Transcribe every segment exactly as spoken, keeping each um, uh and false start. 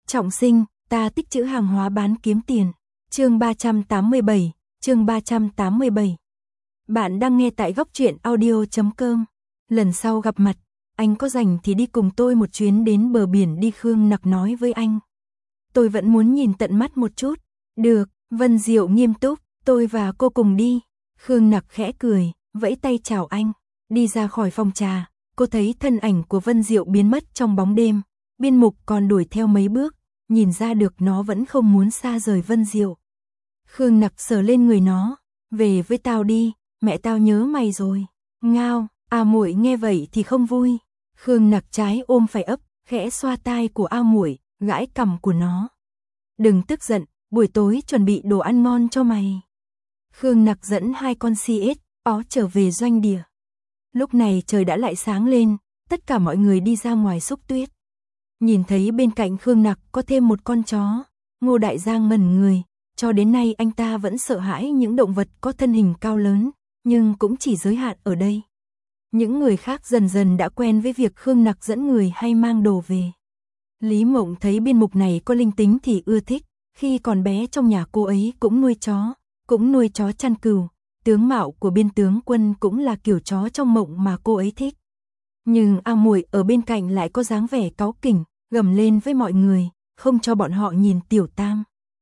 Trọng sinh, ta tích trữ hàng hóa bán kiếm tiền. Chương ba trăm tám mươi bảy, chương ba trăm tám mươi bảy. Bạn đang nghe tại góc truyện audio chấm com. Lần sau gặp mặt, anh có rảnh thì đi cùng tôi một chuyến đến bờ biển đi, Khương Nặc nói với anh. Tôi vẫn muốn nhìn tận mắt một chút. Được, Vân Diệu nghiêm túc, tôi và cô cùng đi. Khương Nặc khẽ cười, vẫy tay chào anh. Đi ra khỏi phòng trà, cô thấy thân ảnh của Vân Diệu biến mất trong bóng đêm. Biên Mục còn đuổi theo mấy bước, nhìn ra được nó vẫn không muốn xa rời Vân Diệu. Khương Nặc sờ lên người nó, về với tao đi, mẹ tao nhớ mày rồi. Ngao, A Muội nghe vậy thì không vui. Khương Nặc trái ôm phải ấp, khẽ xoa tai của A Muội, gãi cằm của nó. Đừng tức giận, buổi tối chuẩn bị đồ ăn ngon cho mày. Khương Nặc dẫn hai con xê ét ó trở về doanh địa. Lúc này trời đã lại sáng lên, tất cả mọi người đi ra ngoài xúc tuyết. Nhìn thấy bên cạnh Khương Nặc có thêm một con chó, Ngô Đại Giang ngẩn người, cho đến nay anh ta vẫn sợ hãi những động vật có thân hình cao lớn, nhưng cũng chỉ giới hạn ở đây. Những người khác dần dần đã quen với việc Khương Nặc dẫn người hay mang đồ về. Lý Mộng thấy Biên Mục này có linh tính thì ưa thích, khi còn bé trong nhà cô ấy cũng nuôi chó, cũng nuôi chó chăn cừu, tướng mạo của Biên tướng quân cũng là kiểu chó trong mộng mà cô ấy thích. Nhưng A Muội ở bên cạnh lại có dáng vẻ cáu kỉnh, gầm lên với mọi người, không cho bọn họ nhìn Tiểu Tam.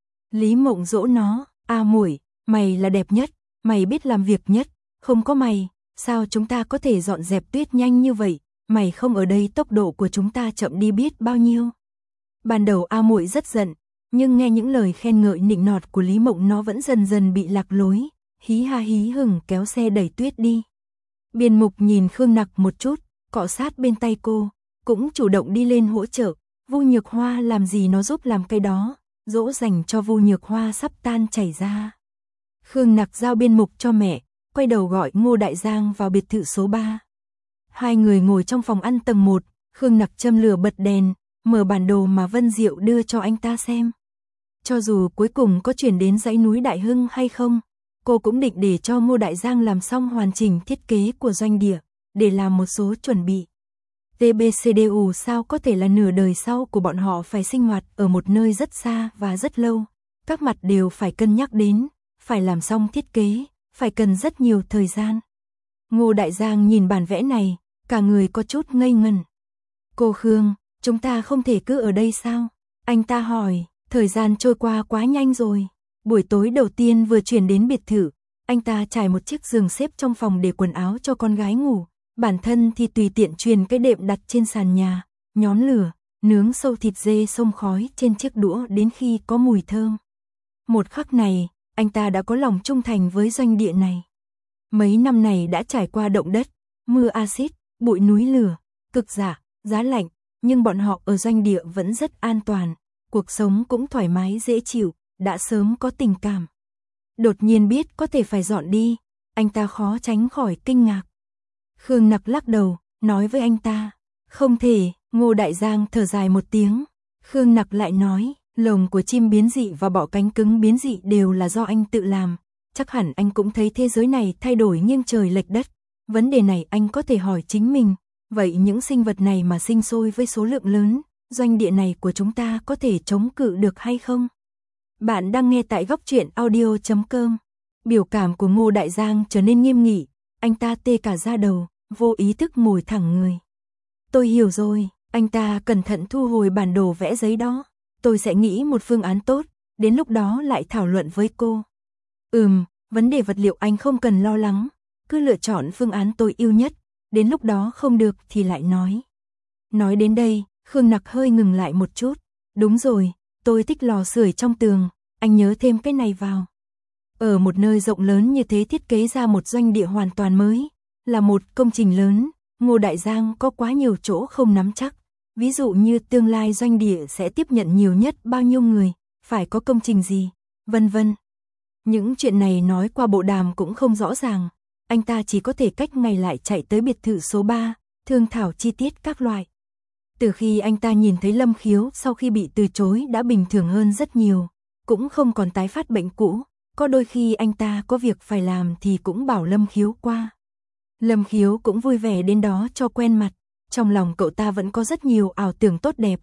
Lý Mộng dỗ nó, A Muội, mày là đẹp nhất, mày biết làm việc nhất, không có mày, sao chúng ta có thể dọn dẹp tuyết nhanh như vậy, mày không ở đây tốc độ của chúng ta chậm đi biết bao nhiêu. Ban đầu A Muội rất giận, nhưng nghe những lời khen ngợi nịnh nọt của Lý Mộng nó vẫn dần dần bị lạc lối, hí ha hí hửng kéo xe đẩy tuyết đi. Biên Mục nhìn Khương Nặc một chút, cọ sát bên tay cô, cũng chủ động đi lên hỗ trợ. Vu Nhược Hoa làm gì nó giúp làm cái đó, dỗ dành cho Vu Nhược Hoa sắp tan chảy ra. Khương Nặc giao Biên Mục cho mẹ, quay đầu gọi Ngô Đại Giang vào biệt thự số ba. Hai người ngồi trong phòng ăn tầng một, Khương Nặc châm lửa bật đèn, mở bản đồ mà Vân Diệu đưa cho anh ta xem. Cho dù cuối cùng có chuyển đến dãy núi Đại Hưng hay không, cô cũng định để cho Ngô Đại Giang làm xong hoàn chỉnh thiết kế của doanh địa, để làm một số chuẩn bị. tê bê xê đê u sao có thể là nửa đời sau của bọn họ phải sinh hoạt ở một nơi rất xa và rất lâu, các mặt đều phải cân nhắc đến, phải làm xong thiết kế, phải cần rất nhiều thời gian. Ngô Đại Giang nhìn bản vẽ này, cả người có chút ngây ngần. Cô Khương, chúng ta không thể cứ ở đây sao? Anh ta hỏi, thời gian trôi qua quá nhanh rồi. Buổi tối đầu tiên vừa chuyển đến biệt thự, anh ta trải một chiếc giường xếp trong phòng để quần áo cho con gái ngủ. Bản thân thì tùy tiện truyền cái đệm đặt trên sàn nhà, nhón lửa, nướng sâu thịt dê xông khói trên chiếc đũa đến khi có mùi thơm. Một khắc này, anh ta đã có lòng trung thành với doanh địa này. Mấy năm này đã trải qua động đất, mưa axit, bụi núi lửa, cực dạ, giá lạnh, nhưng bọn họ ở doanh địa vẫn rất an toàn, cuộc sống cũng thoải mái dễ chịu, đã sớm có tình cảm. Đột nhiên biết có thể phải dọn đi, anh ta khó tránh khỏi kinh ngạc. Khương Nặc lắc đầu, nói với anh ta, không thể. Ngô Đại Giang thở dài một tiếng. Khương Nặc lại nói, lồng của chim biến dị và bọ cánh cứng biến dị đều là do anh tự làm, chắc hẳn anh cũng thấy thế giới này thay đổi nghiêng trời lệch đất. Vấn đề này anh có thể hỏi chính mình, vậy những sinh vật này mà sinh sôi với số lượng lớn, doanh địa này của chúng ta có thể chống cự được hay không? Bạn đang nghe tại góc truyện audio chấm com. Biểu cảm của Ngô Đại Giang trở nên nghiêm nghị, anh ta tê cả da đầu, vô ý thức ngồi thẳng người. Tôi hiểu rồi, anh ta cẩn thận thu hồi bản đồ vẽ giấy đó. Tôi sẽ nghĩ một phương án tốt, đến lúc đó lại thảo luận với cô. Ừm, vấn đề vật liệu anh không cần lo lắng, cứ lựa chọn phương án tôi yêu nhất, đến lúc đó không được thì lại nói. Nói đến đây, Khương Nặc hơi ngừng lại một chút. Đúng rồi, tôi thích lò sưởi trong tường, anh nhớ thêm cái này vào. Ở một nơi rộng lớn như thế thiết kế ra một doanh địa hoàn toàn mới, là một công trình lớn, Ngô Đại Giang có quá nhiều chỗ không nắm chắc. Ví dụ như tương lai doanh địa sẽ tiếp nhận nhiều nhất bao nhiêu người, phải có công trình gì, vân vân. Những chuyện này nói qua bộ đàm cũng không rõ ràng, anh ta chỉ có thể cách ngày lại chạy tới biệt thự số ba, thương thảo chi tiết các loại. Từ khi anh ta nhìn thấy Lâm Khiếu sau khi bị từ chối đã bình thường hơn rất nhiều, cũng không còn tái phát bệnh cũ, có đôi khi anh ta có việc phải làm thì cũng bảo Lâm Khiếu qua. Lâm Khiếu cũng vui vẻ đến đó cho quen mặt, trong lòng cậu ta vẫn có rất nhiều ảo tưởng tốt đẹp,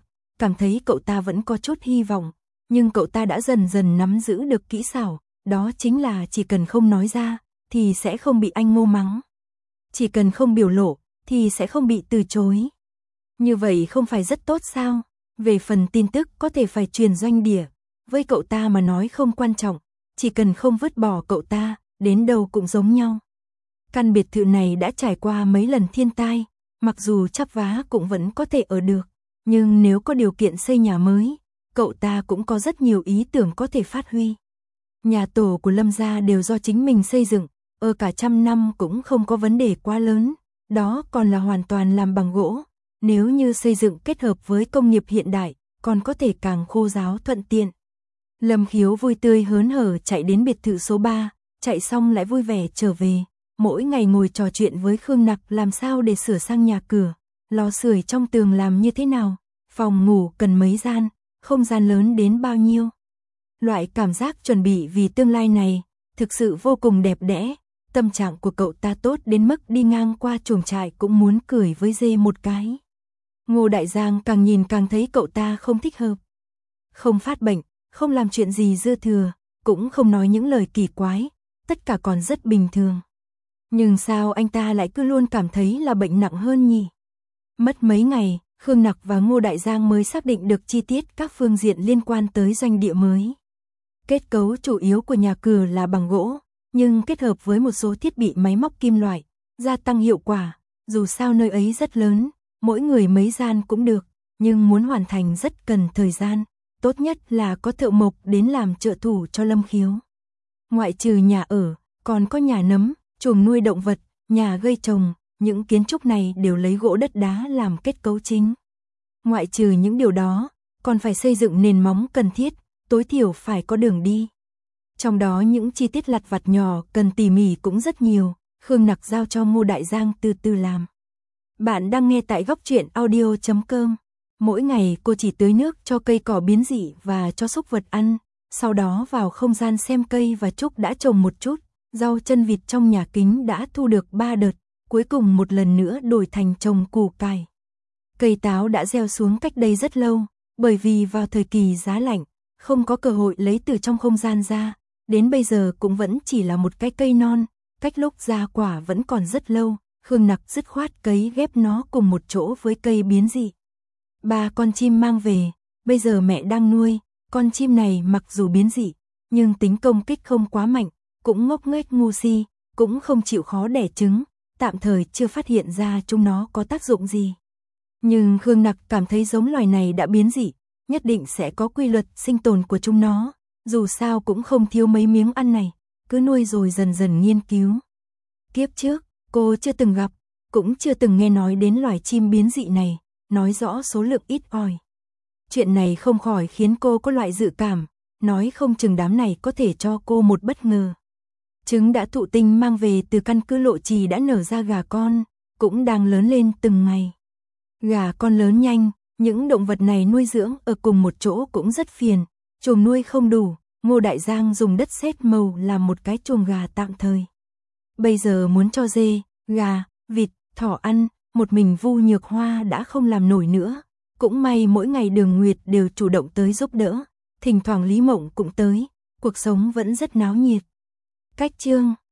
cảm thấy cậu ta vẫn có chút hy vọng, nhưng cậu ta đã dần dần nắm giữ được kỹ xảo, đó chính là chỉ cần không nói ra, thì sẽ không bị anh Ngô mắng. Chỉ cần không biểu lộ, thì sẽ không bị từ chối. Như vậy không phải rất tốt sao? Về phần tin tức có thể phải truyền doanh địa, với cậu ta mà nói không quan trọng, chỉ cần không vứt bỏ cậu ta, đến đâu cũng giống nhau. Căn biệt thự này đã trải qua mấy lần thiên tai, mặc dù chắp vá cũng vẫn có thể ở được, nhưng nếu có điều kiện xây nhà mới, cậu ta cũng có rất nhiều ý tưởng có thể phát huy. Nhà tổ của Lâm gia đều do chính mình xây dựng, ở cả trăm năm cũng không có vấn đề quá lớn, đó còn là hoàn toàn làm bằng gỗ. Nếu như xây dựng kết hợp với công nghiệp hiện đại, còn có thể càng khô ráo thuận tiện. Lâm Khiếu vui tươi hớn hở chạy đến biệt thự số ba, chạy xong lại vui vẻ trở về, mỗi ngày ngồi trò chuyện với Khương Nặc làm sao để sửa sang nhà cửa, lò sưởi trong tường làm như thế nào, phòng ngủ cần mấy gian, không gian lớn đến bao nhiêu. Loại cảm giác chuẩn bị vì tương lai này, thực sự vô cùng đẹp đẽ, tâm trạng của cậu ta tốt đến mức đi ngang qua chuồng trại cũng muốn cười với dê một cái. Ngô Đại Giang càng nhìn càng thấy cậu ta không thích hợp. Không phát bệnh, không làm chuyện gì dư thừa, cũng không nói những lời kỳ quái, tất cả còn rất bình thường. Nhưng sao anh ta lại cứ luôn cảm thấy là bệnh nặng hơn nhỉ? Mất mấy ngày, Khương Nặc và Ngô Đại Giang mới xác định được chi tiết các phương diện liên quan tới doanh địa mới. Kết cấu chủ yếu của nhà cửa là bằng gỗ, nhưng kết hợp với một số thiết bị máy móc kim loại, gia tăng hiệu quả, dù sao nơi ấy rất lớn. Mỗi người mấy gian cũng được, nhưng muốn hoàn thành rất cần thời gian, tốt nhất là có thợ mộc đến làm trợ thủ cho Lâm Khiếu. Ngoại trừ nhà ở, còn có nhà nấm, chuồng nuôi động vật, nhà gây trồng, những kiến trúc này đều lấy gỗ đất đá làm kết cấu chính. Ngoại trừ những điều đó, còn phải xây dựng nền móng cần thiết, tối thiểu phải có đường đi. Trong đó những chi tiết lặt vặt nhỏ cần tỉ mỉ cũng rất nhiều, Khương Nặc giao cho Ngô Đại Giang từ từ làm. Bạn đang nghe tại góc truyện audio chấm com. Mỗi ngày cô chỉ tưới nước cho cây cỏ biến dị và cho súc vật ăn, sau đó vào không gian xem cây và trúc đã trồng một chút, rau chân vịt trong nhà kính đã thu được ba đợt, cuối cùng một lần nữa đổi thành trồng củ cải. Cây táo đã gieo xuống cách đây rất lâu, bởi vì vào thời kỳ giá lạnh, không có cơ hội lấy từ trong không gian ra, đến bây giờ cũng vẫn chỉ là một cái cây non, cách lúc ra quả vẫn còn rất lâu. Khương Nặc dứt khoát cấy ghép nó cùng một chỗ với cây biến dị. Ba con chim mang về, bây giờ mẹ đang nuôi, con chim này mặc dù biến dị, nhưng tính công kích không quá mạnh, cũng ngốc nghếch ngu si, cũng không chịu khó đẻ trứng, tạm thời chưa phát hiện ra chúng nó có tác dụng gì. Nhưng Khương Nặc cảm thấy giống loài này đã biến dị, nhất định sẽ có quy luật sinh tồn của chúng nó, dù sao cũng không thiếu mấy miếng ăn này, cứ nuôi rồi dần dần nghiên cứu. Kiếp trước, cô chưa từng gặp, cũng chưa từng nghe nói đến loài chim biến dị này, nói rõ số lượng ít ỏi. Chuyện này không khỏi khiến cô có loại dự cảm, nói không chừng đám này có thể cho cô một bất ngờ. Trứng đã thụ tinh mang về từ căn cứ Lộ Trì đã nở ra gà con, cũng đang lớn lên từng ngày. Gà con lớn nhanh, những động vật này nuôi dưỡng ở cùng một chỗ cũng rất phiền, chuồng nuôi không đủ, Ngô Đại Giang dùng đất sét màu làm một cái chuồng gà tạm thời. Bây giờ muốn cho dê, gà, vịt, thỏ ăn, một mình Vu Nhược Hoa đã không làm nổi nữa. Cũng may mỗi ngày Đường Nguyệt đều chủ động tới giúp đỡ, thỉnh thoảng Lý Mộng cũng tới, cuộc sống vẫn rất náo nhiệt. Cách chương